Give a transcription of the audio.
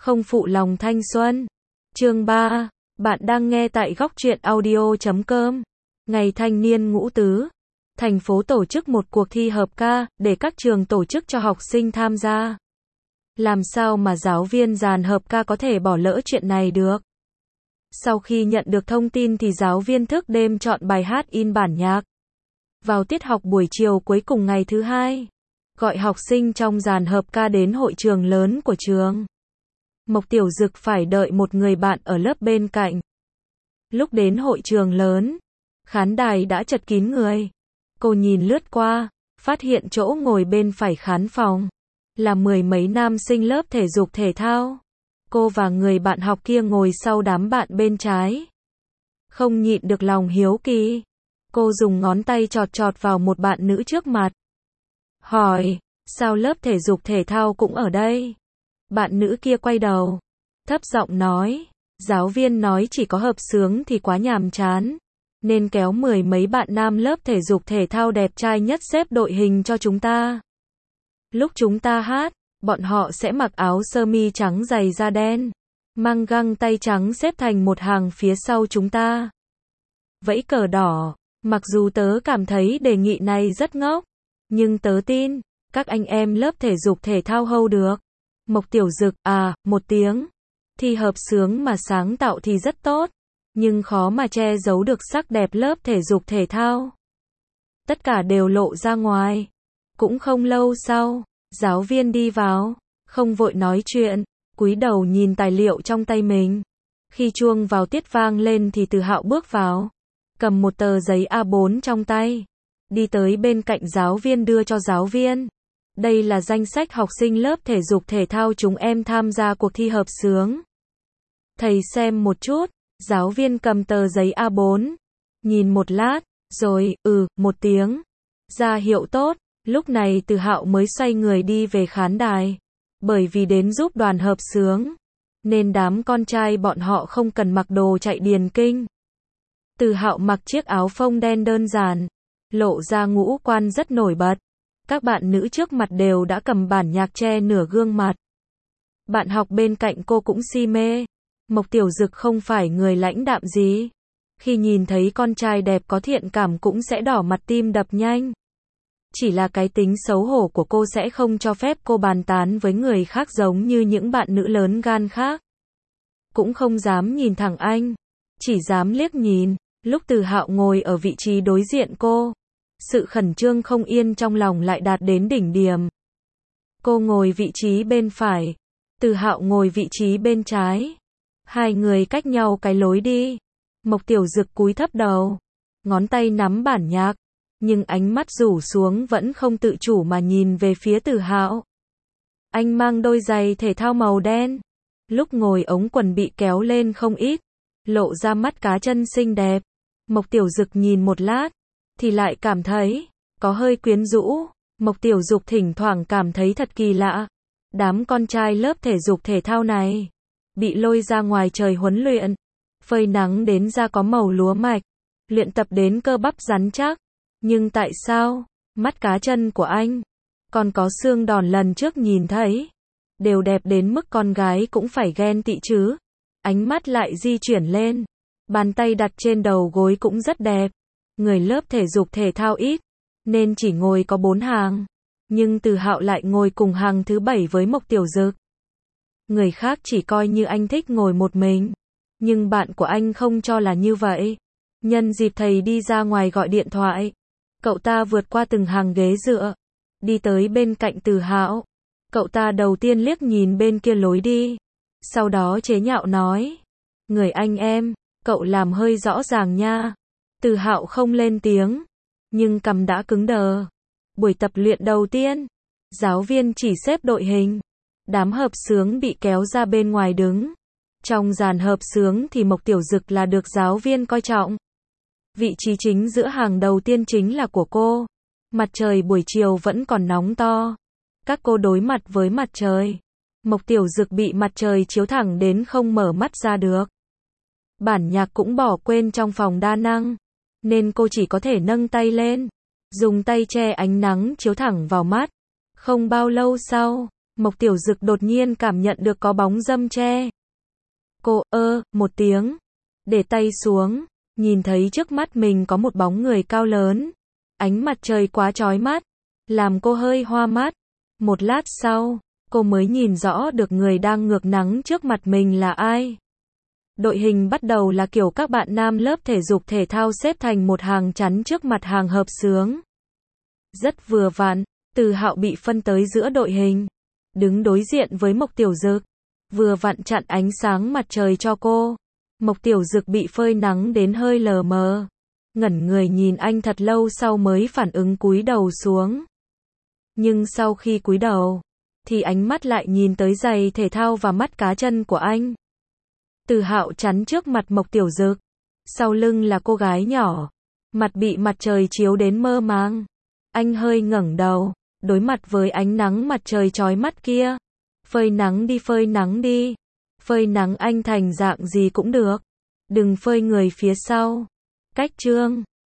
không phụ lòng thanh xuân. Chương 3, bạn đang nghe tại góc truyện audio.com. Ngày thanh niên ngũ tứ, thành phố tổ chức một cuộc thi hợp ca, để các trường tổ chức cho học sinh tham gia. Làm sao mà giáo viên dàn hợp ca có thể bỏ lỡ chuyện này được? Sau khi nhận được thông tin thì giáo viên thức đêm chọn bài hát in bản nhạc. Vào tiết học buổi chiều cuối cùng ngày thứ hai, gọi học sinh trong dàn hợp ca đến hội trường lớn của trường. Mộc Tiểu Dực phải đợi một người bạn ở lớp bên cạnh. Lúc đến hội trường lớn, khán đài đã chật kín người. Cô nhìn lướt qua, phát hiện chỗ ngồi bên phải khán phòng là mười mấy nam sinh lớp thể dục thể thao. Cô và người bạn học kia ngồi sau đám bạn bên trái. Không nhịn được lòng hiếu kỳ, cô dùng ngón tay chọt chọt vào một bạn nữ trước mặt. Hỏi, sao lớp thể dục thể thao cũng ở đây? Bạn nữ kia quay đầu, thấp giọng nói, giáo viên nói chỉ có hợp xướng thì quá nhàm chán, nên kéo mười mấy bạn nam lớp thể dục thể thao đẹp trai nhất xếp đội hình cho chúng ta. Lúc chúng ta hát, bọn họ sẽ mặc áo sơ mi trắng giày da đen, mang găng tay trắng xếp thành một hàng phía sau chúng ta. Vẫy cờ đỏ, mặc dù tớ cảm thấy đề nghị này rất ngốc, nhưng tớ tin, các anh em lớp thể dục thể thao hold được. Mộc Tiểu Dực, một tiếng. Thi hợp xướng mà sáng tạo thì rất tốt, nhưng khó mà che giấu được sắc đẹp lớp thể dục thể thao. Tất cả đều lộ ra ngoài. Cũng không lâu sau, giáo viên đi vào, không vội nói chuyện, cúi đầu nhìn tài liệu trong tay mình. Khi chuông vào tiết vang lên thì Từ Hạo bước vào, cầm một tờ giấy A4 trong tay, đi tới bên cạnh giáo viên đưa cho giáo viên. Đây là danh sách học sinh lớp thể dục thể thao chúng em tham gia cuộc thi hợp xướng. Thầy xem một chút, giáo viên cầm tờ giấy A4, nhìn một lát, rồi, một tiếng, ra hiệu tốt. Lúc này Từ Hạo mới xoay người đi về khán đài. Bởi vì đến giúp đoàn hợp xướng, nên đám con trai bọn họ không cần mặc đồ chạy điền kinh. Từ Hạo mặc chiếc áo phông đen đơn giản, lộ ra ngũ quan rất nổi bật. Các bạn nữ trước mặt đều đã cầm bản nhạc che nửa gương mặt. Bạn học bên cạnh cô cũng si mê. Mộc Tiểu Dực không phải người lãnh đạm gì. Khi nhìn thấy con trai đẹp có thiện cảm cũng sẽ đỏ mặt tim đập nhanh. Chỉ là cái tính xấu hổ của cô sẽ không cho phép cô bàn tán với người khác giống như những bạn nữ lớn gan khác. Cũng không dám nhìn thẳng anh, chỉ dám liếc nhìn. Lúc Từ Hạo ngồi ở vị trí đối diện cô, sự khẩn trương không yên trong lòng lại đạt đến đỉnh điểm. Cô ngồi vị trí bên phải, Từ Hạo ngồi vị trí bên trái. Hai người cách nhau cái lối đi. Mộc Tiểu Dực cúi thấp đầu, ngón tay nắm bản nhạc, nhưng ánh mắt rủ xuống vẫn không tự chủ mà nhìn về phía Từ Hạo. Anh mang đôi giày thể thao màu đen, lúc ngồi ống quần bị kéo lên không ít, lộ ra mắt cá chân xinh đẹp. Mộc Tiểu Dực nhìn một lát, thì lại cảm thấy có hơi quyến rũ. Mộc Tiểu Dực thỉnh thoảng cảm thấy thật kỳ lạ. Đám con trai lớp thể dục thể thao này bị lôi ra ngoài trời huấn luyện, phơi nắng đến da có màu lúa mạch, luyện tập đến cơ bắp rắn chắc. Nhưng tại sao mắt cá chân của anh còn có xương đòn lần trước nhìn thấy đều đẹp đến mức con gái cũng phải ghen tị chứ? Ánh mắt lại di chuyển lên, bàn tay đặt trên đầu gối cũng rất đẹp. Người lớp thể dục thể thao ít, nên chỉ ngồi có 4 hàng. Nhưng Từ Hạo lại ngồi cùng hàng thứ 7 với Mộc Tiểu Dực. Người khác chỉ coi như anh thích ngồi một mình. Nhưng bạn của anh không cho là như vậy. Nhân dịp thầy đi ra ngoài gọi điện thoại, cậu ta vượt qua từng hàng ghế dựa, đi tới bên cạnh Từ Hạo. Cậu ta đầu tiên liếc nhìn bên kia lối đi, sau đó chế nhạo nói, người anh em, cậu làm hơi rõ ràng nha. Từ Hạo không lên tiếng, nhưng cằm đã cứng đờ. Buổi tập luyện đầu tiên, giáo viên chỉ xếp đội hình. Đám hợp xướng bị kéo ra bên ngoài đứng. Trong dàn hợp xướng thì Mộc Tiểu Dực là được giáo viên coi trọng. Vị trí chính giữa hàng đầu tiên chính là của cô. Mặt trời buổi chiều vẫn còn nóng to. Các cô đối mặt với mặt trời. Mộc Tiểu Dực bị mặt trời chiếu thẳng đến không mở mắt ra được. Bản nhạc cũng bỏ quên trong phòng đa năng, nên cô chỉ có thể nâng tay lên, dùng tay che ánh nắng chiếu thẳng vào mắt. Không bao lâu sau, Mộc Tiểu Dực đột nhiên cảm nhận được có bóng râm che. Cô một tiếng, để tay xuống, nhìn thấy trước mắt mình có một bóng người cao lớn. Ánh mặt trời quá chói mắt, làm cô hơi hoa mắt. Một lát sau, cô mới nhìn rõ được người đang ngược nắng trước mặt mình là ai. Đội hình bắt đầu là kiểu các bạn nam lớp thể dục thể thao xếp thành một hàng chắn trước mặt hàng hợp xướng. Rất vừa vặn, Từ Hạo bị phân tới giữa đội hình, đứng đối diện với Mộc Tiểu Dực, vừa vặn chặn ánh sáng mặt trời cho cô. Mộc Tiểu Dực bị phơi nắng đến hơi lờ mờ, ngẩn người nhìn anh thật lâu sau mới phản ứng cúi đầu xuống. Nhưng sau khi cúi đầu, thì ánh mắt lại nhìn tới giày thể thao và mắt cá chân của anh. Từ Hạo chắn trước mặt Mộc Tiểu Dực, sau lưng là cô gái nhỏ, mặt bị mặt trời chiếu đến mơ màng. Anh hơi ngẩng đầu, đối mặt với ánh nắng mặt trời chói mắt kia. Phơi nắng đi, phơi nắng đi. Phơi nắng anh thành dạng gì cũng được. Đừng phơi người phía sau. Cách chương